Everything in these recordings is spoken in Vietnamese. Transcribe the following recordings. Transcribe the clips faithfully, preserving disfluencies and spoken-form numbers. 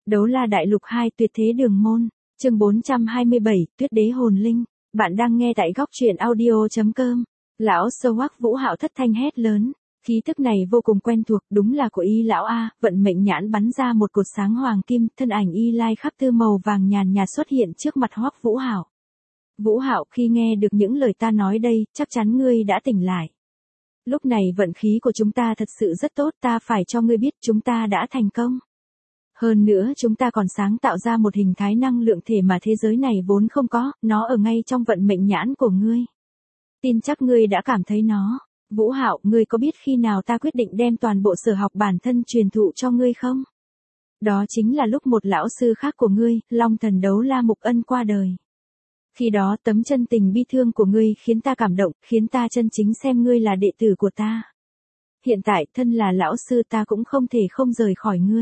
Đấu La Đại Lục hai Tuyệt Thế Đường Môn, chương bốn trăm hai mươi bảy, Tuyết Đế Hồn Linh. Bạn đang nghe tại góc truyện audio chấm com. Lão Sơ Hoắc Vũ Hạo thất thanh hét lớn, khí tức này vô cùng quen thuộc, đúng là của Y lão a. Vận mệnh nhãn bắn ra một cột sáng hoàng kim, thân ảnh Y Lai khắp tư màu vàng nhàn nhạt xuất hiện trước mặt Hoắc Vũ Hạo. Vũ Hạo, khi nghe được những lời ta nói đây, chắc chắn ngươi đã tỉnh lại. Lúc này vận khí của chúng ta thật sự rất tốt, ta phải cho ngươi biết chúng ta đã thành công. Hơn nữa chúng ta còn sáng tạo ra một hình thái năng lượng thể mà thế giới này vốn không có, nó ở ngay trong vận mệnh nhãn của ngươi. Tin chắc ngươi đã cảm thấy nó. Vũ Hạo, ngươi có biết khi nào ta quyết định đem toàn bộ sở học bản thân truyền thụ cho ngươi không? Đó chính là lúc một lão sư khác của ngươi, Long Thần Đấu La Mục Ân qua đời. Khi đó tấm chân tình bi thương của ngươi khiến ta cảm động, khiến ta chân chính xem ngươi là đệ tử của ta. Hiện tại thân là lão sư ta cũng không thể không rời khỏi ngươi.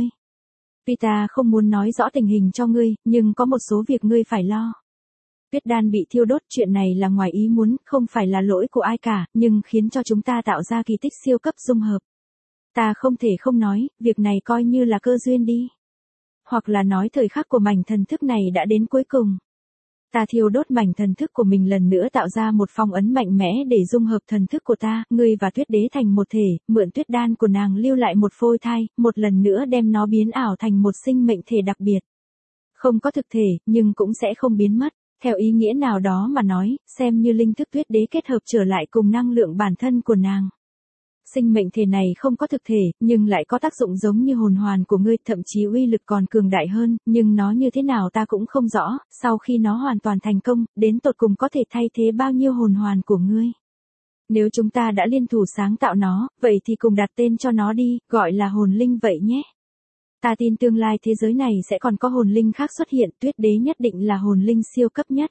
Vì ta không muốn nói rõ tình hình cho ngươi, nhưng có một số việc ngươi phải lo. Tuyết đan bị thiêu đốt, chuyện này là ngoài ý muốn, không phải là lỗi của ai cả, nhưng khiến cho chúng ta tạo ra kỳ tích siêu cấp dung hợp. Ta không thể không nói, việc này coi như là cơ duyên đi. Hoặc là nói thời khắc của mảnh thần thức này đã đến cuối cùng. Ta thiêu đốt mảnh thần thức của mình lần nữa tạo ra một phong ấn mạnh mẽ để dung hợp thần thức của ta, ngươi và Tuyết Đế thành một thể, mượn tuyết đan của nàng lưu lại một phôi thai, một lần nữa đem nó biến ảo thành một sinh mệnh thể đặc biệt. Không có thực thể, nhưng cũng sẽ không biến mất, theo ý nghĩa nào đó mà nói, xem như linh thức Tuyết Đế kết hợp trở lại cùng năng lượng bản thân của nàng. Sinh mệnh thể này không có thực thể, nhưng lại có tác dụng giống như hồn hoàn của ngươi, thậm chí uy lực còn cường đại hơn, nhưng nó như thế nào ta cũng không rõ, sau khi nó hoàn toàn thành công, đến tột cùng có thể thay thế bao nhiêu hồn hoàn của ngươi. Nếu chúng ta đã liên thủ sáng tạo nó, vậy thì cùng đặt tên cho nó đi, gọi là hồn linh vậy nhé. Ta tin tương lai thế giới này sẽ còn có hồn linh khác xuất hiện, Tuyết Đế nhất định là hồn linh siêu cấp nhất.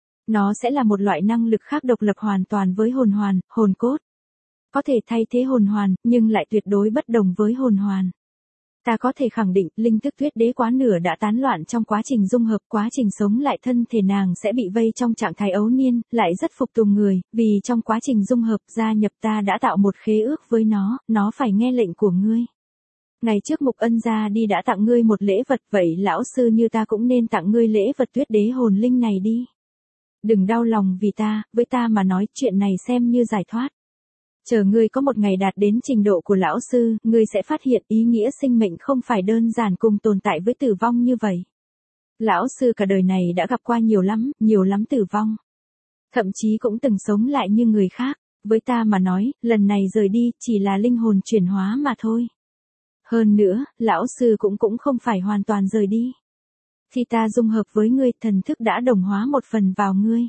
Nó sẽ là một loại năng lực khác độc lập hoàn toàn với hồn hoàn, hồn cốt. Có thể thay thế hồn hoàn, nhưng lại tuyệt đối bất đồng với hồn hoàn. Ta có thể khẳng định, linh thức Tuyết Đế quá nửa đã tán loạn trong quá trình dung hợp, quá trình sống lại thân thể nàng sẽ bị vây trong trạng thái ấu niên, lại rất phục tùng người, vì trong quá trình dung hợp gia nhập ta đã tạo một khế ước với nó, nó phải nghe lệnh của ngươi. Ngày trước Mục Ân ra đi đã tặng ngươi một lễ vật, vậy lão sư như ta cũng nên tặng ngươi lễ vật Tuyết Đế hồn linh này đi. Đừng đau lòng vì ta, với ta mà nói chuyện này xem như giải thoát. Chờ ngươi có một ngày đạt đến trình độ của lão sư, ngươi sẽ phát hiện ý nghĩa sinh mệnh không phải đơn giản cùng tồn tại với tử vong như vậy. Lão sư cả đời này đã gặp qua nhiều lắm, nhiều lắm tử vong. Thậm chí cũng từng sống lại như người khác, với ta mà nói, lần này rời đi chỉ là linh hồn chuyển hóa mà thôi. Hơn nữa, lão sư cũng cũng không phải hoàn toàn rời đi. Khi ta dung hợp với ngươi, thần thức đã đồng hóa một phần vào ngươi.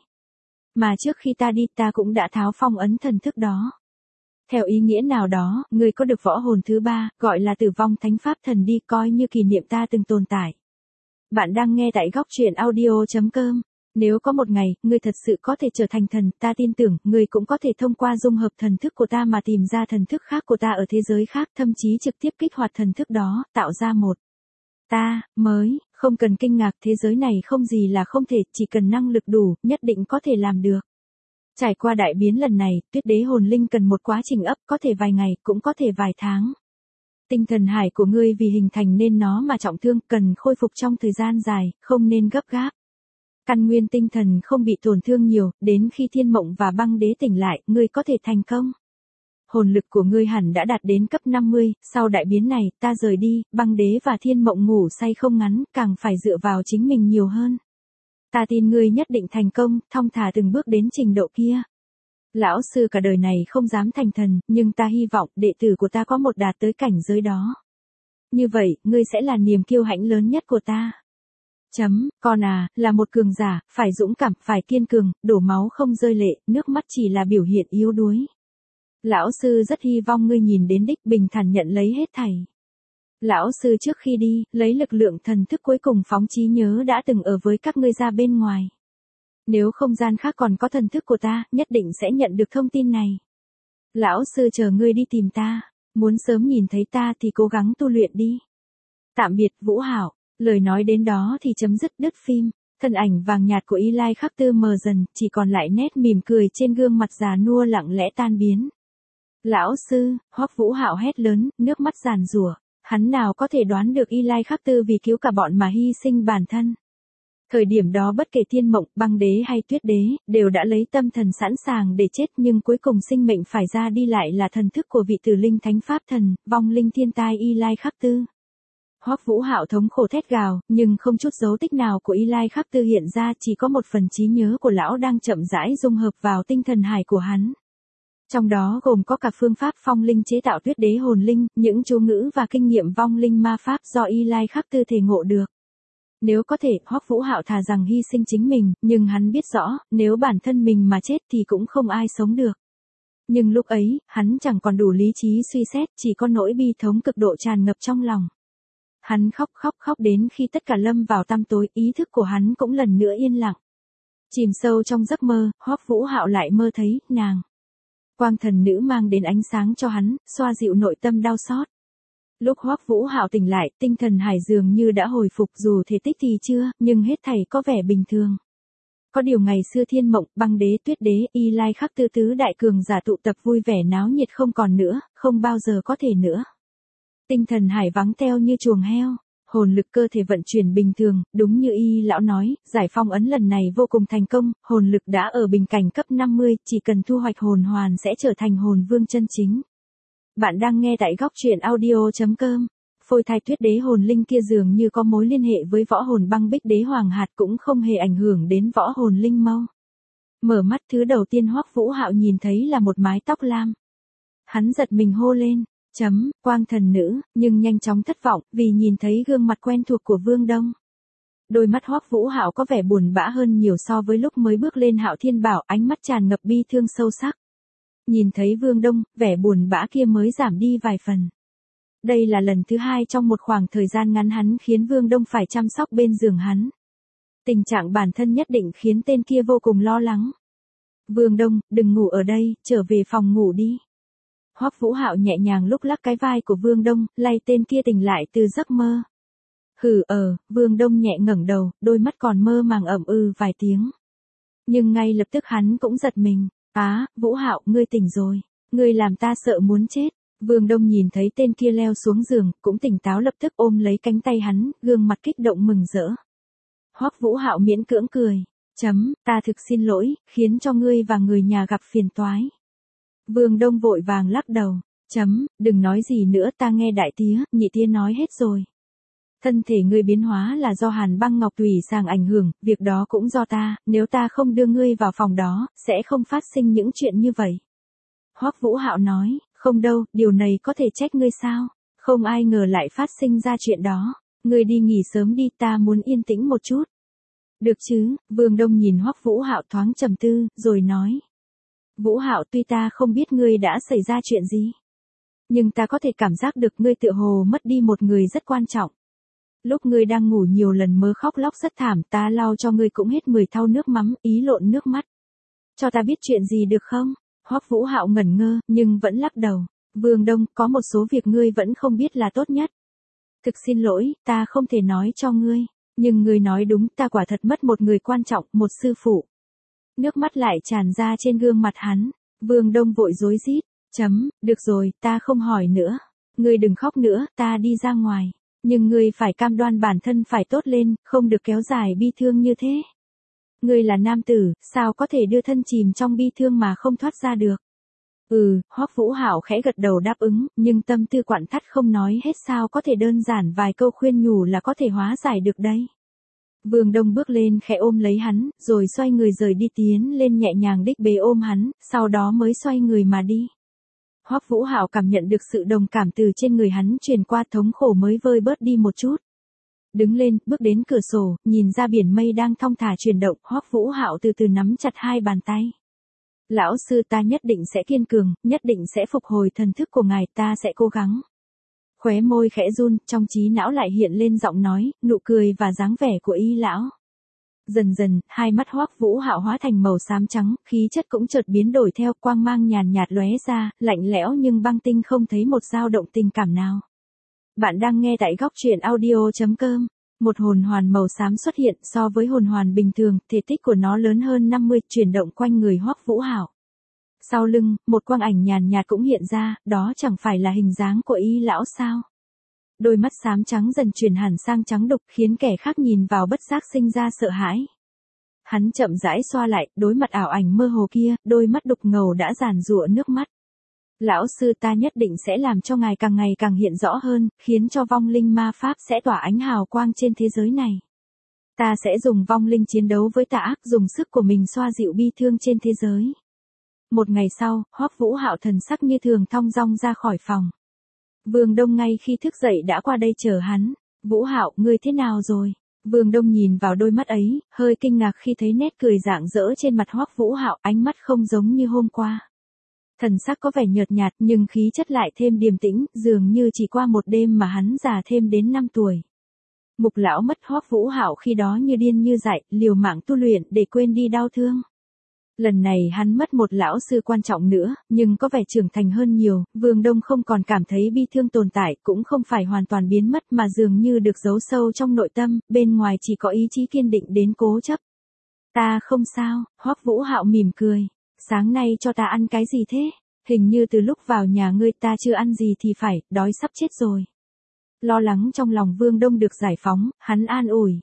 Mà trước khi ta đi ta cũng đã tháo phong ấn thần thức đó. Theo ý nghĩa nào đó, ngươi có được võ hồn thứ ba, gọi là tử vong thánh pháp thần đi, coi như kỷ niệm ta từng tồn tại. Bạn đang nghe tại góc truyện audio chấm com. Nếu có một ngày, ngươi thật sự có thể trở thành thần, ta tin tưởng, ngươi cũng có thể thông qua dung hợp thần thức của ta mà tìm ra thần thức khác của ta ở thế giới khác, thậm chí trực tiếp kích hoạt thần thức đó, tạo ra một ta mới, không cần kinh ngạc, thế giới này không gì là không thể, chỉ cần năng lực đủ, nhất định có thể làm được. Trải qua đại biến lần này, Tuyết Đế hồn linh cần một quá trình ấp, có thể vài ngày, cũng có thể vài tháng. Tinh thần hải của ngươi vì hình thành nên nó mà trọng thương, cần khôi phục trong thời gian dài, không nên gấp gáp. Căn nguyên tinh thần không bị tổn thương nhiều, đến khi Thiên Mộng và Băng Đế tỉnh lại, ngươi có thể thành công. Hồn lực của ngươi hẳn đã đạt đến cấp năm mươi, sau đại biến này, ta rời đi, Băng Đế và Thiên Mộng ngủ say không ngắn, càng phải dựa vào chính mình nhiều hơn. Ta tin ngươi nhất định thành công, thong thả từng bước đến trình độ kia. Lão sư cả đời này không dám thành thần, nhưng ta hy vọng đệ tử của ta có một đạt tới cảnh giới đó. Như vậy, ngươi sẽ là niềm kiêu hãnh lớn nhất của ta. Chấm, con à, là một cường giả, phải dũng cảm, phải kiên cường, đổ máu không rơi lệ, nước mắt chỉ là biểu hiện yếu đuối. Lão sư rất hy vọng ngươi nhìn đến đích bình thản nhận lấy hết thảy. Lão sư trước khi đi, lấy lực lượng thần thức cuối cùng phóng trí nhớ đã từng ở với các ngươi ra bên ngoài. Nếu không gian khác còn có thần thức của ta, nhất định sẽ nhận được thông tin này. Lão sư chờ ngươi đi tìm ta, muốn sớm nhìn thấy ta thì cố gắng tu luyện đi. Tạm biệt Vũ Hạo, lời nói đến đó thì chấm dứt đứt phim, thân ảnh vàng nhạt của Y Lai khắc tư mờ dần, chỉ còn lại nét mỉm cười trên gương mặt già nua lặng lẽ tan biến. Lão sư, Hoắc Vũ Hạo hét lớn, nước mắt giàn giụa. Hắn nào có thể đoán được Y Lai Khắc Tư vì cứu cả bọn mà hy sinh bản thân. Thời điểm đó bất kể Thiên Mộng, Băng Đế hay Tuyết Đế, đều đã lấy tâm thần sẵn sàng để chết, nhưng cuối cùng sinh mệnh phải ra đi lại là thần thức của vị tử linh thánh pháp thần, vong linh thiên tai Y Lai Khắc Tư. Hoắc Vũ Hạo thống khổ thét gào, nhưng không chút dấu tích nào của Y Lai Khắc Tư hiện ra, chỉ có một phần trí nhớ của lão đang chậm rãi dung hợp vào tinh thần hải của hắn. Trong đó gồm có cả phương pháp phong linh chế tạo Tuyết Đế hồn linh, những chú ngữ và kinh nghiệm vong linh ma pháp do Y Lai Khắc Tư thể ngộ được. Nếu có thể, Hoắc Vũ Hạo thà rằng hy sinh chính mình, nhưng hắn biết rõ, nếu bản thân mình mà chết thì cũng không ai sống được. Nhưng lúc ấy, hắn chẳng còn đủ lý trí suy xét, chỉ có nỗi bi thống cực độ tràn ngập trong lòng. Hắn khóc khóc khóc đến khi tất cả lâm vào tăm tối, ý thức của hắn cũng lần nữa yên lặng. Chìm sâu trong giấc mơ, Hoắc Vũ Hạo lại mơ thấy, nàng. Quang thần nữ mang đến ánh sáng cho hắn, xoa dịu nội tâm đau xót. Lúc Hoắc Vũ Hạo tỉnh lại, tinh thần hải dường như đã hồi phục, dù thể tích thì chưa, nhưng hết thảy có vẻ bình thường. Có điều ngày xưa Thiên Mộng, Băng Đế, Tuyết Đế, Y Lai Khắc Tư tứ đại cường giả tụ tập vui vẻ náo nhiệt không còn nữa, không bao giờ có thể nữa. Tinh thần hải vắng teo như chuồng heo, hồn lực cơ thể vận chuyển bình thường, đúng như Y lão nói, giải phong ấn lần này vô cùng thành công, hồn lực đã ở bình cảnh cấp năm mươi, chỉ cần thu hoạch hồn hoàn sẽ trở thành hồn vương chân chính. Bạn đang nghe tại góc truyện audio chấm com. Phôi thai Tuyết Đế hồn linh kia dường như có mối liên hệ với võ hồn Băng Bích Đế Hoàng Hạt, cũng không hề ảnh hưởng đến võ hồn linh mâu. Mở mắt, thứ đầu tiên Hoắc Vũ Hạo nhìn thấy là một mái tóc lam. Hắn giật mình hô lên, chấm, quang thần nữ, nhưng nhanh chóng thất vọng, vì nhìn thấy gương mặt quen thuộc của Vương Đông. Đôi mắt Hoắc Vũ Hạo có vẻ buồn bã hơn nhiều so với lúc mới bước lên Hạo Thiên Bảo, ánh mắt tràn ngập bi thương sâu sắc. Nhìn thấy Vương Đông, vẻ buồn bã kia mới giảm đi vài phần. Đây là lần thứ hai trong một khoảng thời gian ngắn hắn khiến Vương Đông phải chăm sóc bên giường hắn. Tình trạng bản thân nhất định khiến tên kia vô cùng lo lắng. Vương Đông, đừng ngủ ở đây, trở về phòng ngủ đi. Hoắc Vũ Hạo nhẹ nhàng lúc lắc cái vai của Vương Đông, lay tên kia tỉnh lại từ giấc mơ. Hừ ờ, Vương Đông nhẹ ngẩng đầu, đôi mắt còn mơ màng ẩm ừ vài tiếng. Nhưng ngay lập tức hắn cũng giật mình. Á, Vũ Hạo, ngươi tỉnh rồi. Ngươi làm ta sợ muốn chết. Vương Đông nhìn thấy tên kia leo xuống giường, cũng tỉnh táo lập tức ôm lấy cánh tay hắn, gương mặt kích động mừng rỡ. Hoắc Vũ Hạo miễn cưỡng cười. Chấm, ta thực xin lỗi, khiến cho ngươi và người nhà gặp phiền toái. Vương Đông vội vàng lắc đầu. Chấm, đừng nói gì nữa, ta nghe đại tía, nhị tía nói hết rồi. Thân thể ngươi biến hóa là do Hàn Băng Ngọc Thủy Sàng ảnh hưởng, việc đó cũng do ta, nếu ta không đưa ngươi vào phòng đó, sẽ không phát sinh những chuyện như vậy. Hoắc Vũ Hạo nói, không đâu, điều này có thể trách ngươi sao? Không ai ngờ lại phát sinh ra chuyện đó. Ngươi đi nghỉ sớm đi, ta muốn yên tĩnh một chút. Được chứ? Vương Đông nhìn Hoắc Vũ Hạo thoáng trầm tư, rồi nói. Vũ Hạo, tuy ta không biết ngươi đã xảy ra chuyện gì, nhưng ta có thể cảm giác được ngươi tựa hồ mất đi một người rất quan trọng. Lúc ngươi đang ngủ nhiều lần mơ khóc lóc rất thảm, ta lau cho ngươi cũng hết mười thau nước mắm, ý lộn nước mắt. Cho ta biết chuyện gì được không? Hoắc Vũ Hạo ngẩn ngơ, nhưng vẫn lắc đầu. Vương Đông, có một số việc ngươi vẫn không biết là tốt nhất. Thực xin lỗi, ta không thể nói cho ngươi. Nhưng ngươi nói đúng, ta quả thật mất một người quan trọng, một sư phụ. Nước mắt lại tràn ra trên gương mặt hắn. Vương Đông vội rối rít. Chấm, được rồi, ta không hỏi nữa. Ngươi đừng khóc nữa, ta đi ra ngoài. Nhưng ngươi phải cam đoan bản thân phải tốt lên, không được kéo dài bi thương như thế. Ngươi là nam tử, sao có thể đưa thân chìm trong bi thương mà không thoát ra được? Ừ, Hoắc Vũ Hạo khẽ gật đầu đáp ứng, nhưng tâm tư quặn thắt không nói hết, sao có thể đơn giản vài câu khuyên nhủ là có thể hóa giải được đây. Vương Đông bước lên khẽ ôm lấy hắn, rồi xoay người rời đi, tiến lên nhẹ nhàng đích bế ôm hắn, sau đó mới xoay người mà đi. Hoắc Vũ Hạo cảm nhận được sự đồng cảm từ trên người hắn truyền qua, thống khổ mới vơi bớt đi một chút. Đứng lên, bước đến cửa sổ, nhìn ra biển mây đang thong thả chuyển động, Hoắc Vũ Hạo từ từ nắm chặt hai bàn tay. Lão sư, ta nhất định sẽ kiên cường, nhất định sẽ phục hồi thần thức của ngài, ta sẽ cố gắng. Khóe môi khẽ run, trong trí não lại hiện lên giọng nói, nụ cười và dáng vẻ của Y lão. Dần dần, hai mắt Hoắc Vũ Hạo hóa thành màu xám trắng, khí chất cũng chợt biến đổi theo, quang mang nhàn nhạt lóe ra, lạnh lẽo nhưng băng tinh, không thấy một dao động tình cảm nào. Bạn đang nghe tại góc truyện audio chấm com. Một hồn hoàn màu xám xuất hiện, so với hồn hoàn bình thường, thể tích của nó lớn hơn năm mươi, chuyển động quanh người Hoắc Vũ Hạo. Sau lưng, một quang ảnh nhàn nhạt cũng hiện ra, đó chẳng phải là hình dáng của Y lão sao? đôi mắt xám trắng dần chuyển hẳn sang trắng đục khiến kẻ khác nhìn vào bất giác sinh ra sợ hãi. Hắn chậm rãi xoa lại, đối mặt ảo ảnh mơ hồ kia, đôi mắt đục ngầu đã giàn giụa nước mắt. Lão sư, ta nhất định sẽ làm cho ngài càng ngày càng hiện rõ hơn, khiến cho vong linh ma pháp sẽ tỏa ánh hào quang trên thế giới này. Ta sẽ dùng vong linh chiến đấu với tà ác, dùng sức của mình xoa dịu bi thương trên thế giới. Một ngày sau, Hoắc Vũ Hạo thần sắc như thường thong dong ra khỏi phòng. Vương Đông ngay khi thức dậy đã qua đây chờ hắn. Vũ Hạo, ngươi thế nào rồi? Vương Đông nhìn vào đôi mắt ấy, hơi kinh ngạc khi thấy nét cười rạng rỡ trên mặt Hoắc Vũ Hạo, ánh mắt không giống như hôm qua. Thần sắc có vẻ nhợt nhạt nhưng khí chất lại thêm điềm tĩnh, dường như chỉ qua một đêm mà hắn già thêm đến năm tuổi. Mục lão mất Hoắc Vũ Hạo khi đó như điên như dại, liều mạng tu luyện để quên đi đau thương. Lần này hắn mất một lão sư quan trọng nữa, nhưng có vẻ trưởng thành hơn nhiều, Vương Đông không còn cảm thấy bi thương tồn tại, cũng không phải hoàn toàn biến mất mà dường như được giấu sâu trong nội tâm, bên ngoài chỉ có ý chí kiên định đến cố chấp. Ta không sao, Hoắc Vũ Hạo mỉm cười. Sáng nay cho ta ăn cái gì thế? Hình như từ lúc vào nhà ngươi ta chưa ăn gì thì phải, đói sắp chết rồi. Lo lắng trong lòng Vương Đông được giải phóng, hắn an ủi.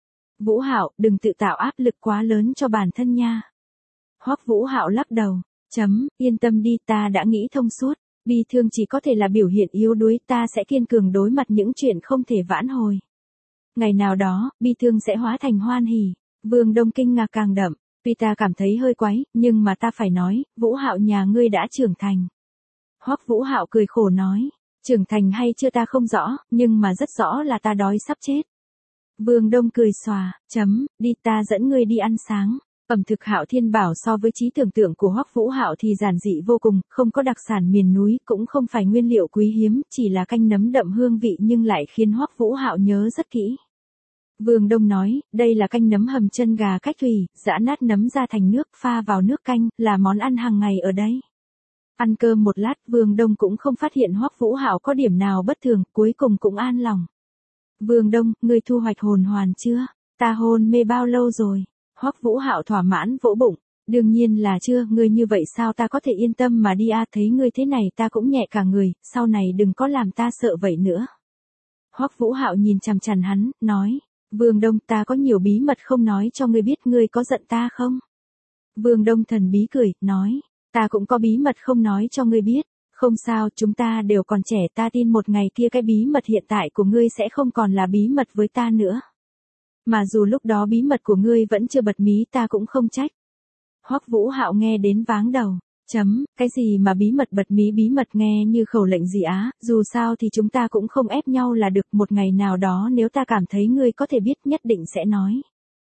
Vũ Hạo, đừng tự tạo áp lực quá lớn cho bản thân nha. Hoắc Vũ Hạo lắc đầu, chấm, yên tâm đi, ta đã nghĩ thông suốt, bi thương chỉ có thể là biểu hiện yếu đuối, ta sẽ kiên cường đối mặt những chuyện không thể vãn hồi. Ngày nào đó, bi thương sẽ hóa thành hoan hỉ. Vương Đông kinh ngạc càng đậm, vì ta cảm thấy hơi quái, nhưng mà ta phải nói, Vũ Hạo nhà ngươi đã trưởng thành. Hoắc Vũ Hạo cười khổ nói, trưởng thành hay chưa ta không rõ, nhưng mà rất rõ là ta đói sắp chết. Vương Đông cười xòa, chấm, đi ta dẫn ngươi đi ăn sáng. Ẩm thực Hạo Thiên Bảo so với trí tưởng tượng của Hoắc Vũ Hạo thì giản dị vô cùng, không có đặc sản miền núi, cũng không phải nguyên liệu quý hiếm, chỉ là canh nấm đậm hương vị nhưng lại khiến Hoắc Vũ Hạo nhớ rất kỹ. Vương Đông nói, đây là canh nấm hầm chân gà cách thủy, giã nát nấm ra thành nước, pha vào nước canh, là món ăn hàng ngày ở đây. Ăn cơm một lát, Vương Đông cũng không phát hiện Hoắc Vũ Hạo có điểm nào bất thường, cuối cùng cũng an lòng. Vương Đông, ngươi thu hoạch hồn hoàn chưa? Ta hôn mê bao lâu rồi? Hoắc Vũ Hạo thỏa mãn vỗ bụng, đương nhiên là chưa, ngươi như vậy sao ta có thể yên tâm mà đi à, thấy ngươi thế này ta cũng nhẹ cả người, sau này đừng có làm ta sợ vậy nữa. Hoắc Vũ Hạo nhìn chằm chằm hắn, nói, Vương Đông, ta có nhiều bí mật không nói cho ngươi biết, ngươi có giận ta không? Vương Đông thần bí cười, nói, ta cũng có bí mật không nói cho ngươi biết, không sao, chúng ta đều còn trẻ, ta tin một ngày kia cái bí mật hiện tại của ngươi sẽ không còn là bí mật với ta nữa. Mà dù lúc đó bí mật của ngươi vẫn chưa bật mí ta cũng không trách. Hoắc Vũ Hạo nghe đến váng đầu, chấm, cái gì mà bí mật bật mí, bí mật nghe như khẩu lệnh gì á, dù sao thì chúng ta cũng không ép nhau là được, một ngày nào đó nếu ta cảm thấy ngươi có thể biết nhất định sẽ nói.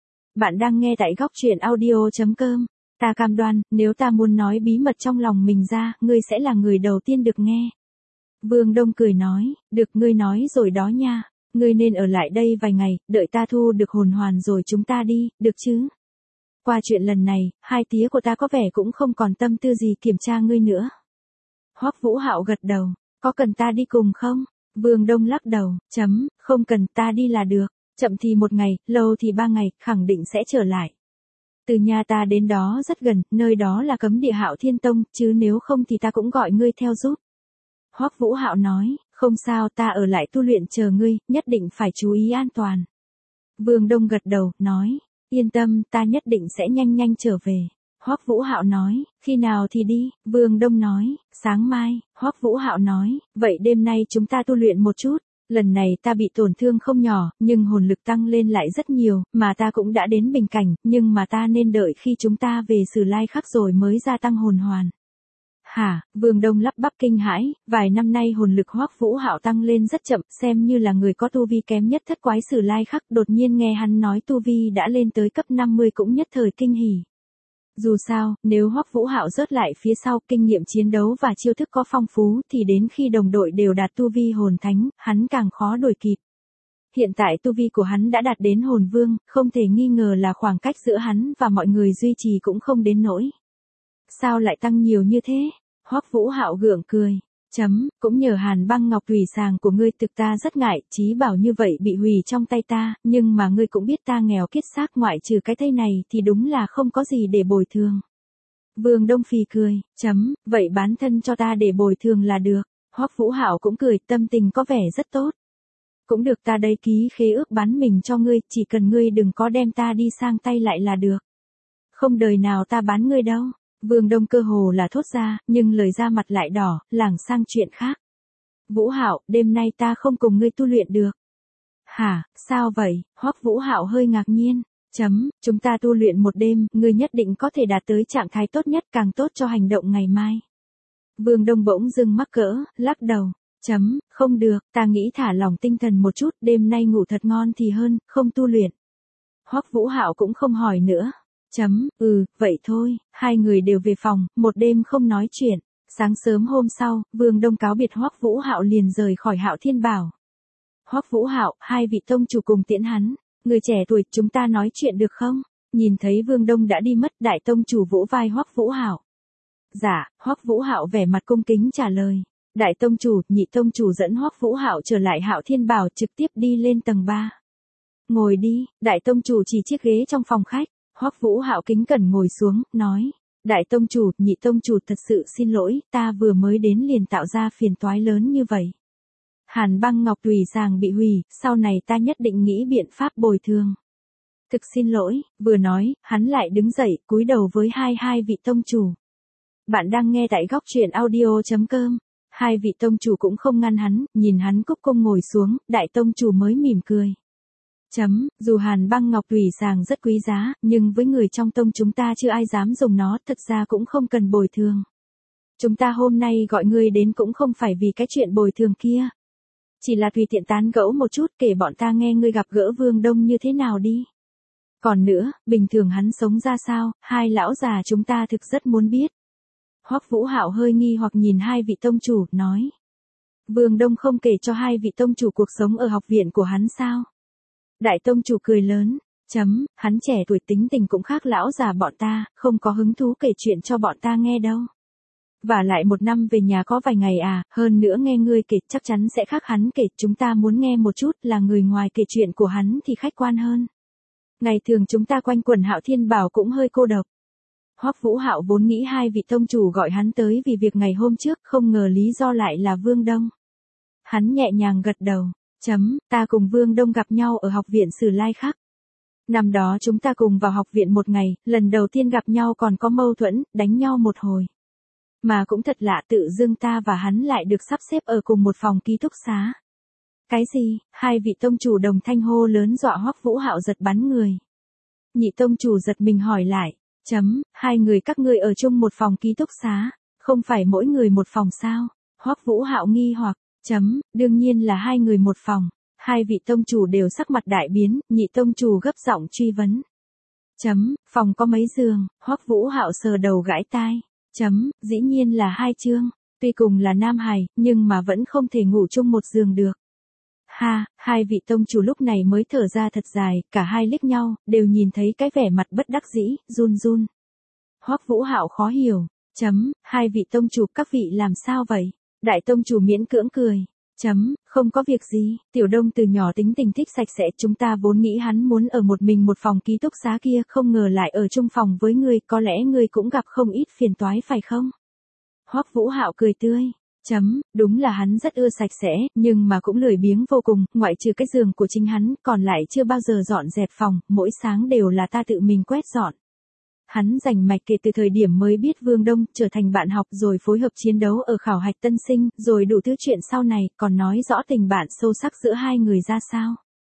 Bạn đang nghe tại góc truyện audio chấm com, ta cam đoan, nếu ta muốn nói bí mật trong lòng mình ra, ngươi sẽ là người đầu tiên được nghe. Vương Đông cười nói, được ngươi nói rồi đó nha. Ngươi nên ở lại đây vài ngày, đợi ta thu được hồn hoàn rồi chúng ta đi, được chứ? Qua chuyện lần này, hai tía của ta có vẻ cũng không còn tâm tư gì kiểm tra ngươi nữa. Hoắc Vũ Hạo gật đầu, có cần ta đi cùng không? Vương Đông lắc đầu, chấm, không cần, ta đi là được, chậm thì một ngày, lâu thì ba ngày, khẳng định sẽ trở lại. Từ nhà ta đến đó rất gần, nơi đó là cấm địa Hạo Thiên Tông, chứ nếu không thì ta cũng gọi ngươi theo giúp. Hoắc Vũ Hạo nói, không sao, ta ở lại tu luyện chờ ngươi, nhất định phải chú ý an toàn. Vương Đông gật đầu, nói, yên tâm, ta nhất định sẽ nhanh nhanh trở về. Hoắc Vũ Hạo nói, khi nào thì đi? Vương Đông nói, sáng mai. Hoắc Vũ Hạo nói, vậy đêm nay chúng ta tu luyện một chút. Lần này ta bị tổn thương không nhỏ, nhưng hồn lực tăng lên lại rất nhiều, mà ta cũng đã đến bình cảnh, nhưng mà ta nên đợi khi chúng ta về Sử Lai Khắc rồi mới gia tăng hồn hoàn. Hả? Vương Đông lắp bắp kinh hãi, vài năm nay hồn lực Hoắc Vũ Hạo tăng lên rất chậm, xem như là người có tu vi kém nhất thất quái Sử Lai Khắc, đột nhiên nghe hắn nói tu vi đã lên tới cấp năm mươi cũng nhất thời kinh hỉ. Dù sao, nếu Hoắc Vũ Hạo rớt lại phía sau, kinh nghiệm chiến đấu và chiêu thức có phong phú thì đến khi đồng đội đều đạt tu vi hồn thánh, hắn càng khó đuổi kịp. Hiện tại tu vi của hắn đã đạt đến hồn vương, không thể nghi ngờ là khoảng cách giữa hắn và mọi người duy trì cũng không đến nỗi. Sao lại tăng nhiều như thế? Hoắc Vũ Hạo gượng cười. Chấm, cũng nhờ Hàn Băng Ngọc Thủy Sàng của ngươi, thực ta rất ngại, chí bảo như vậy bị hủy trong tay ta, nhưng mà ngươi cũng biết ta nghèo kiết xác, ngoại trừ cái thây này thì đúng là không có gì để bồi thường. Vương Đông phì cười, chấm, vậy bán thân cho ta để bồi thường là được. Hoắc Vũ Hạo cũng cười, tâm tình có vẻ rất tốt. Cũng được, ta đây ký khế ước bán mình cho ngươi, chỉ cần ngươi đừng có đem ta đi sang tay lại là được. Không đời nào ta bán ngươi đâu. Vương Đông cơ hồ là thốt ra, nhưng lời ra mặt lại đỏ, lảng sang chuyện khác. Vũ Hạo, đêm nay ta không cùng ngươi tu luyện được. Hả, sao vậy? Hoắc Vũ Hạo hơi ngạc nhiên. Chấm, chúng ta tu luyện một đêm, ngươi nhất định có thể đạt tới trạng thái tốt nhất, càng tốt cho hành động ngày mai. Vương Đông bỗng dưng mắc cỡ, lắc đầu. Chấm, không được, ta nghĩ thả lỏng tinh thần một chút, đêm nay ngủ thật ngon thì hơn, không tu luyện. Hoắc Vũ Hạo cũng không hỏi nữa. Chấm, ừ, vậy thôi, hai người đều về phòng, một đêm không nói chuyện. Sáng sớm hôm sau, Vương Đông cáo biệt Hoắc Vũ Hạo liền rời khỏi Hạo Thiên Bảo. Hoắc Vũ Hạo, hai vị tông chủ cùng tiễn hắn. Người trẻ tuổi, chúng ta nói chuyện được không? Nhìn thấy Vương Đông đã đi mất, đại tông chủ vỗ vai Hoắc Vũ Hạo. Dạ, Hoắc Vũ Hạo vẻ mặt cung kính trả lời. Đại tông chủ, nhị tông chủ dẫn Hoắc Vũ Hạo trở lại Hạo Thiên Bảo, trực tiếp đi lên tầng ba. Ngồi đi, đại tông chủ chỉ chiếc ghế trong phòng khách. Hoắc Vũ Hạo kính cẩn ngồi xuống, nói. Đại tông chủ, nhị tông chủ, thật sự xin lỗi, ta vừa mới đến liền tạo ra phiền toái lớn như vậy. Hàn Băng Ngọc Tùy Sàng bị hủy, sau này ta nhất định nghĩ biện pháp bồi thường. Thực xin lỗi, vừa nói, hắn lại đứng dậy, cúi đầu với hai hai vị tông chủ. Bạn đang nghe tại góc truyện audio chấm com. Hai vị tông chủ cũng không ngăn hắn, nhìn hắn cúc cung ngồi xuống, đại tông chủ mới mỉm cười. Chấm, dù Hàn Băng Ngọc Tùy Sàng rất quý giá, nhưng với người trong tông chúng ta chưa ai dám dùng nó, thật ra cũng không cần bồi thường. Chúng ta hôm nay gọi ngươi đến cũng không phải vì cái chuyện bồi thường kia. Chỉ là tùy tiện tán gẫu một chút, kể bọn ta nghe ngươi gặp gỡ Vương Đông như thế nào đi. Còn nữa, bình thường hắn sống ra sao, hai lão già chúng ta thực rất muốn biết. Hoắc Vũ Hạo hơi nghi hoặc nhìn hai vị tông chủ, nói. Vương Đông không kể cho hai vị tông chủ cuộc sống ở học viện của hắn sao? Đại tông chủ cười lớn. Chấm, hắn trẻ tuổi tính tình cũng khác lão già bọn ta, không có hứng thú kể chuyện cho bọn ta nghe đâu. Và lại một năm về nhà có vài ngày à, hơn nữa nghe ngươi kể chắc chắn sẽ khác hắn kể, chúng ta muốn nghe một chút, là người ngoài kể chuyện của hắn thì khách quan hơn. Ngày thường chúng ta quanh quẩn Hạo Thiên Bảo cũng hơi cô độc. Hoắc Vũ Hạo vốn nghĩ hai vị tông chủ gọi hắn tới vì việc ngày hôm trước, không ngờ lý do lại là Vương Đông. Hắn nhẹ nhàng gật đầu. Chấm, ta cùng Vương Đông gặp nhau ở học viện Sử Lai Khắc. Năm đó chúng ta cùng vào học viện một ngày, lần đầu tiên gặp nhau còn có mâu thuẫn, đánh nhau một hồi. Mà cũng thật lạ, tự dưng ta và hắn lại được sắp xếp ở cùng một phòng ký túc xá. Cái gì? Hai vị tông chủ đồng thanh hô lớn dọa Hoắc Vũ Hạo giật bắn người. Nhị tông chủ giật mình hỏi lại. Chấm, hai người các ngươi ở chung một phòng ký túc xá, không phải mỗi người một phòng sao? Hoắc Vũ Hạo nghi hoặc. Chấm, đương nhiên là hai người một phòng. Hai vị tông chủ đều sắc mặt đại biến, nhị tông chủ gấp giọng truy vấn. Chấm, phòng có mấy giường? Hoắc Vũ Hạo sờ đầu gãi tai. Chấm, dĩ nhiên là hai chương. Tuy cùng là nam hài, nhưng mà vẫn không thể ngủ chung một giường được. Ha, hai vị tông chủ lúc này mới thở ra thật dài, cả hai liếc nhau, đều nhìn thấy cái vẻ mặt bất đắc dĩ, run run. Hoắc Vũ Hạo khó hiểu. Chấm, hai vị tông chủ các vị làm sao vậy? Đại tông chủ miễn cưỡng cười. Chấm, không có việc gì, Tiểu Đông từ nhỏ tính tình thích sạch sẽ, chúng ta vốn nghĩ hắn muốn ở một mình một phòng ký túc xá kia, không ngờ lại ở chung phòng với ngươi, có lẽ ngươi cũng gặp không ít phiền toái phải không? Hoắc Vũ Hạo cười tươi. Chấm, đúng là hắn rất ưa sạch sẽ, nhưng mà cũng lười biếng vô cùng, ngoại trừ cái giường của chính hắn, còn lại chưa bao giờ dọn dẹp phòng, mỗi sáng đều là ta tự mình quét dọn. Hắn rành mạch kể từ thời điểm mới biết Vương Đông, trở thành bạn học rồi phối hợp chiến đấu ở khảo hạch tân sinh, rồi đủ thứ chuyện sau này, còn nói rõ tình bạn sâu sắc giữa hai người ra sao.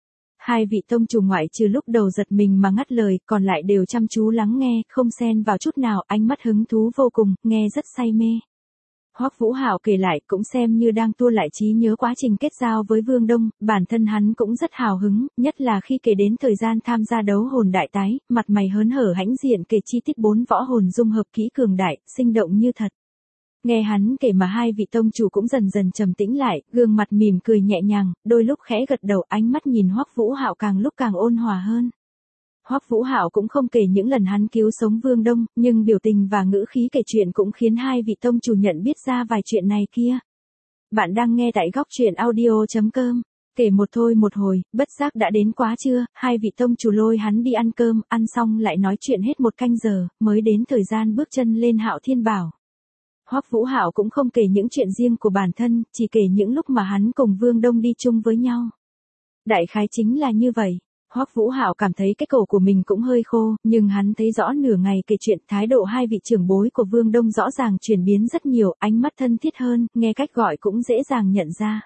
Hai vị tông chủ ngoại trừ lúc đầu giật mình mà ngắt lời, còn lại đều chăm chú lắng nghe, không xen vào chút nào, ánh mắt hứng thú vô cùng, nghe rất say mê. Hoắc Vũ Hạo kể lại cũng xem như đang tua lại trí nhớ quá trình kết giao với Vương Đông, bản thân hắn cũng rất hào hứng, nhất là khi kể đến thời gian tham gia đấu hồn đại tái, mặt mày hớn hở hãnh diện kể chi tiết bốn võ hồn dung hợp kỹ cường đại, sinh động như thật. Nghe hắn kể mà hai vị tông chủ cũng dần dần trầm tĩnh lại, gương mặt mỉm cười nhẹ nhàng, đôi lúc khẽ gật đầu, ánh mắt nhìn Hoắc Vũ Hạo càng lúc càng ôn hòa hơn. Hoắc Vũ Hạo cũng không kể những lần hắn cứu sống Vương Đông, nhưng biểu tình và ngữ khí kể chuyện cũng khiến hai vị tông chủ nhận biết ra vài chuyện này kia. Bạn đang nghe tại góc truyện audio chấm com. Kể một thôi một hồi, bất giác đã đến quá trưa, hai vị tông chủ lôi hắn đi ăn cơm, ăn xong lại nói chuyện hết một canh giờ, mới đến thời gian bước chân lên Hạo Thiên Bảo. Hoắc Vũ Hạo cũng không kể những chuyện riêng của bản thân, chỉ kể những lúc mà hắn cùng Vương Đông đi chung với nhau. Đại khái chính là như vậy. Hoắc Vũ Hạo cảm thấy cái cổ của mình cũng hơi khô, nhưng hắn thấy rõ nửa ngày kể chuyện thái độ hai vị trưởng bối của Vương Đông rõ ràng chuyển biến rất nhiều, ánh mắt thân thiết hơn, nghe cách gọi cũng dễ dàng nhận ra.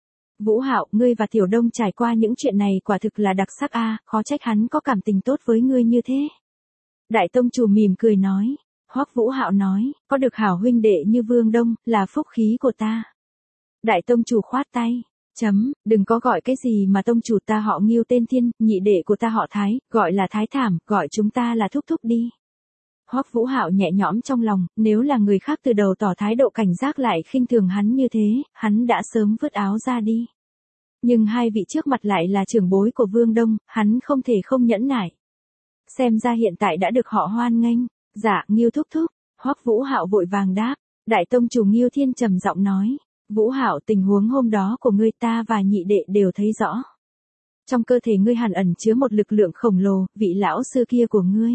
Vũ Hạo, ngươi và Tiểu Đông trải qua những chuyện này quả thực là đặc sắc a, khó trách hắn có cảm tình tốt với ngươi như thế. Đại tông chủ mỉm cười nói. Hoắc Vũ Hạo nói, có được hảo huynh đệ như Vương Đông, là phúc khí của ta. Đại tông chủ khoát tay. Chấm, đừng có gọi cái gì mà tông chủ ta họ Ngưu tên Thiên, nhị đệ của ta họ Thái, gọi là Thái Thảm, gọi chúng ta là thúc thúc đi. Hoắc Vũ Hạo nhẹ nhõm trong lòng, nếu là người khác từ đầu tỏ thái độ cảnh giác lại khinh thường hắn như thế, hắn đã sớm vứt áo ra đi. Nhưng hai vị trước mặt lại là trưởng bối của Vương Đông, hắn không thể không nhẫn nại. Xem ra hiện tại đã được họ hoan nghênh. Dạ, Ngưu thúc thúc. Hoắc Vũ Hạo vội vàng đáp. Đại tông chủ Ngưu Thiên trầm giọng nói. Vũ Hạo, tình huống hôm đó của ngươi ta và nhị đệ đều thấy rõ. Trong cơ thể ngươi hẳn ẩn chứa một lực lượng khổng lồ, vị lão sư kia của ngươi.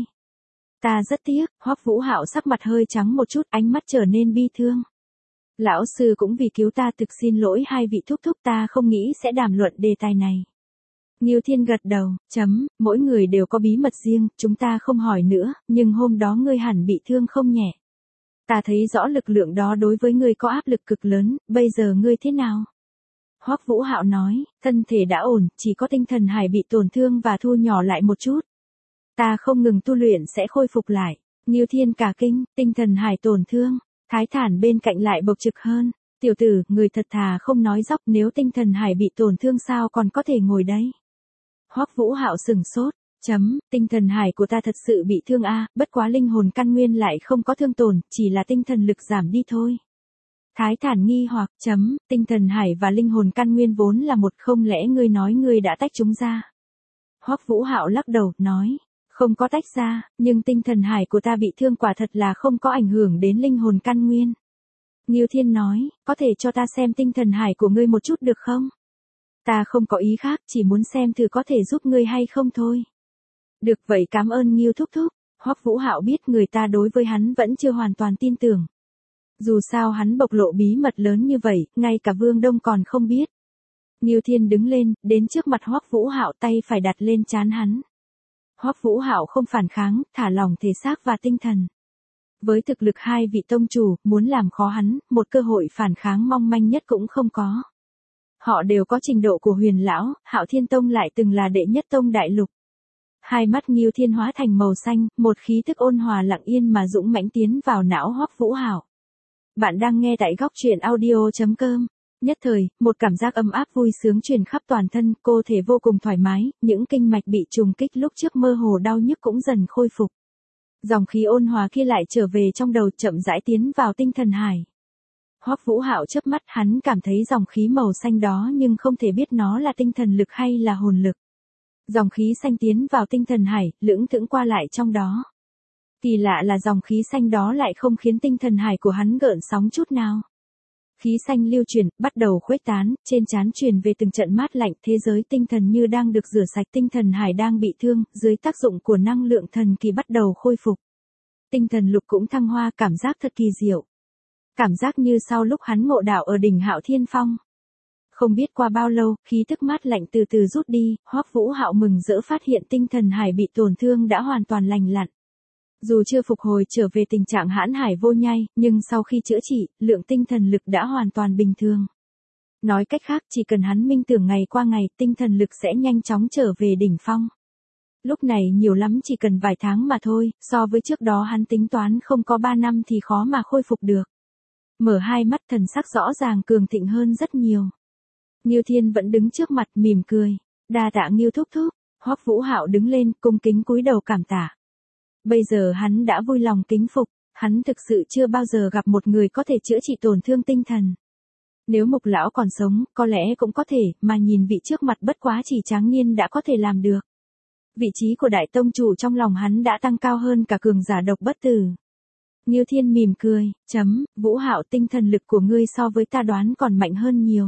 Ta rất tiếc. Hoắc Vũ Hạo sắc mặt hơi trắng một chút, ánh mắt trở nên bi thương. Lão sư cũng vì cứu ta, thực xin lỗi hai vị thúc thúc, ta không nghĩ sẽ đàm luận đề tài này. Ngưu Thiên gật đầu. Chấm, mỗi người đều có bí mật riêng, chúng ta không hỏi nữa, nhưng hôm đó ngươi hẳn bị thương không nhẹ. Ta thấy rõ lực lượng đó đối với ngươi có áp lực cực lớn, bây giờ ngươi thế nào? Hoắc Vũ Hạo nói, thân thể đã ổn, chỉ có tinh thần hải bị tổn thương và thu nhỏ lại một chút. Ta không ngừng tu luyện sẽ khôi phục lại. Ngưu Thiên cả kinh, tinh thần hải tổn thương. Thái Thản bên cạnh lại bộc trực hơn. Tiểu tử, người thật thà không nói dóc, nếu tinh thần hải bị tổn thương sao còn có thể ngồi đấy. Hoắc Vũ Hạo sừng sốt. Chấm, tinh thần hải của ta thật sự bị thương a, bất quá linh hồn căn nguyên lại không có thương tổn, chỉ là tinh thần lực giảm đi thôi. Thái Thản nghi hoặc. Chấm, tinh thần hải và linh hồn căn nguyên vốn là một, không lẽ ngươi nói ngươi đã tách chúng ra? Hoắc Vũ Hạo lắc đầu, nói. Không có tách ra, nhưng tinh thần hải của ta bị thương quả thật là không có ảnh hưởng đến linh hồn căn nguyên. Ngưu Thiên nói, có thể cho ta xem tinh thần hải của ngươi một chút được không? Ta không có ý khác, chỉ muốn xem thử có thể giúp ngươi hay không thôi. Được vậy, cảm ơn Ngưu thúc thúc. Hoắc Vũ Hạo biết người ta đối với hắn vẫn chưa hoàn toàn tin tưởng. Dù sao hắn bộc lộ bí mật lớn như vậy, ngay cả Vương Đông còn không biết. Ngưu Thiên đứng lên, đến trước mặt Hoắc Vũ Hạo, tay phải đặt lên trán hắn. Hoắc Vũ Hạo không phản kháng, thả lỏng thể xác và tinh thần. Với thực lực hai vị tông chủ, muốn làm khó hắn, một cơ hội phản kháng mong manh nhất cũng không có. Họ đều có trình độ của Huyền lão, Hạo Thiên Tông lại từng là đệ nhất tông đại lục. Hai mắt Ngưu Thiên hóa thành màu xanh, một khí thức ôn hòa lặng yên mà dũng mãnh tiến vào não Hoắc Vũ Hạo. Bạn đang nghe tại góc truyện audio chấm com. Nhất thời, một cảm giác ấm áp vui sướng truyền khắp toàn thân, cô thể vô cùng thoải mái, những kinh mạch bị trùng kích lúc trước mơ hồ đau nhức cũng dần khôi phục. Dòng khí ôn hòa kia lại trở về trong đầu, chậm rãi tiến vào tinh thần hải. Hoắc Vũ Hạo chớp mắt, hắn cảm thấy dòng khí màu xanh đó nhưng không thể biết nó là tinh thần lực hay là hồn lực. Dòng khí xanh tiến vào tinh thần hải, lững thững qua lại trong đó. Kỳ lạ là dòng khí xanh đó lại không khiến tinh thần hải của hắn gợn sóng chút nào. Khí xanh lưu truyền, bắt đầu khuếch tán, trên trán truyền về từng trận mát lạnh, thế giới tinh thần như đang được rửa sạch, tinh thần hải đang bị thương, dưới tác dụng của năng lượng thần kỳ bắt đầu khôi phục. Tinh thần lục cũng thăng hoa, cảm giác thật kỳ diệu. Cảm giác như sau lúc hắn ngộ đạo ở đỉnh Hạo Thiên Phong. Không biết qua bao lâu, khí tức mát lạnh từ từ rút đi, Hoắc Vũ Hạo mừng rỡ phát hiện tinh thần hải bị tổn thương đã hoàn toàn lành lặn. Dù chưa phục hồi trở về tình trạng hãn hải vô nhai, nhưng sau khi chữa trị, lượng tinh thần lực đã hoàn toàn bình thường. Nói cách khác, chỉ cần hắn minh tưởng ngày qua ngày, tinh thần lực sẽ nhanh chóng trở về đỉnh phong. Lúc này nhiều lắm chỉ cần vài tháng mà thôi, so với trước đó hắn tính toán không có ba năm thì khó mà khôi phục được. Mở hai mắt, thần sắc rõ ràng cường thịnh hơn rất nhiều. Ngưu Thiên vẫn đứng trước mặt mỉm cười. Đa tạ Ngưu thúc thúc. Hoắc Vũ Hạo đứng lên, cung kính cúi đầu cảm tạ. Bây giờ hắn đã vui lòng kính phục, hắn thực sự chưa bao giờ gặp một người có thể chữa trị tổn thương tinh thần. Nếu Mục lão còn sống, có lẽ cũng có thể, mà nhìn vị trước mặt bất quá chỉ tráng niên đã có thể làm được. Vị trí của đại tông chủ trong lòng hắn đã tăng cao hơn cả cường giả độc bất tử. Ngưu Thiên mỉm cười, chấm, Vũ Hạo, tinh thần lực của ngươi so với ta đoán còn mạnh hơn nhiều.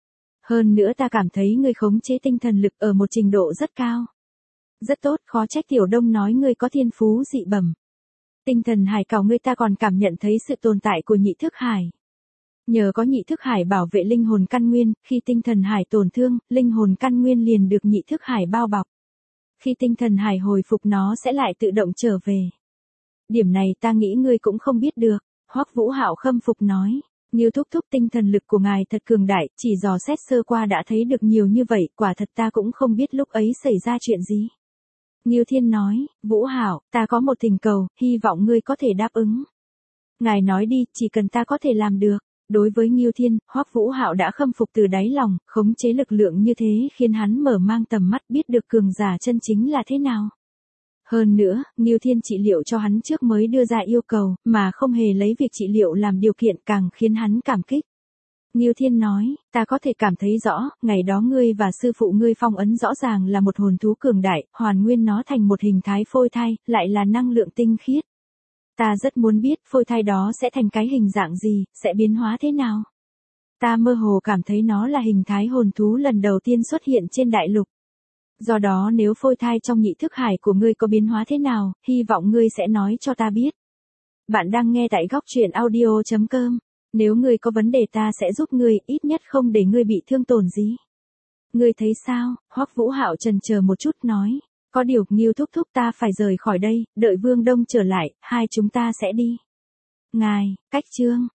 Hơn nữa ta cảm thấy ngươi khống chế tinh thần lực ở một trình độ rất cao. Rất tốt, khó trách Tiểu Đông nói ngươi có thiên phú dị bẩm. Tinh thần hải cảo ngươi ta còn cảm nhận thấy sự tồn tại của nhị thức hải. Nhờ có nhị thức hải bảo vệ linh hồn căn nguyên, khi tinh thần hải tổn thương, linh hồn căn nguyên liền được nhị thức hải bao bọc. Khi tinh thần hải hồi phục nó sẽ lại tự động trở về. Điểm này ta nghĩ ngươi cũng không biết được. Hoắc Vũ Hạo khâm phục nói. Ngưu thúc thúc, tinh thần lực của ngài thật cường đại, chỉ dò xét sơ qua đã thấy được nhiều như vậy, quả thật ta cũng không biết lúc ấy xảy ra chuyện gì. Ngưu Thiên nói, Vũ Hạo, ta có một thỉnh cầu, hy vọng ngươi có thể đáp ứng. Ngài nói đi, chỉ cần ta có thể làm được. Đối với Ngưu Thiên, Hoắc Vũ Hạo đã khâm phục từ đáy lòng, khống chế lực lượng như thế khiến hắn mở mang tầm mắt biết được cường giả chân chính là thế nào. Hơn nữa, Ngưu Thiên trị liệu cho hắn trước mới đưa ra yêu cầu, mà không hề lấy việc trị liệu làm điều kiện càng khiến hắn cảm kích. Ngưu Thiên nói, ta có thể cảm thấy rõ, ngày đó ngươi và sư phụ ngươi phong ấn rõ ràng là một hồn thú cường đại, hoàn nguyên nó thành một hình thái phôi thai, lại là năng lượng tinh khiết. Ta rất muốn biết phôi thai đó sẽ thành cái hình dạng gì, sẽ biến hóa thế nào. Ta mơ hồ cảm thấy nó là hình thái hồn thú lần đầu tiên xuất hiện trên đại lục. Do đó nếu phôi thai trong nhị thức hải của ngươi có biến hóa thế nào, hy vọng ngươi sẽ nói cho ta biết. Bạn đang nghe tại góc truyện audio chấm com. Nếu ngươi có vấn đề ta sẽ giúp ngươi, ít nhất không để ngươi bị thương tổn gì. Ngươi thấy sao? Hoắc Vũ Hạo chần chờ một chút nói. Có điều, Ngưu thúc thúc, ta phải rời khỏi đây, đợi Vương Đông trở lại, hai chúng ta sẽ đi. Ngài, cách chương.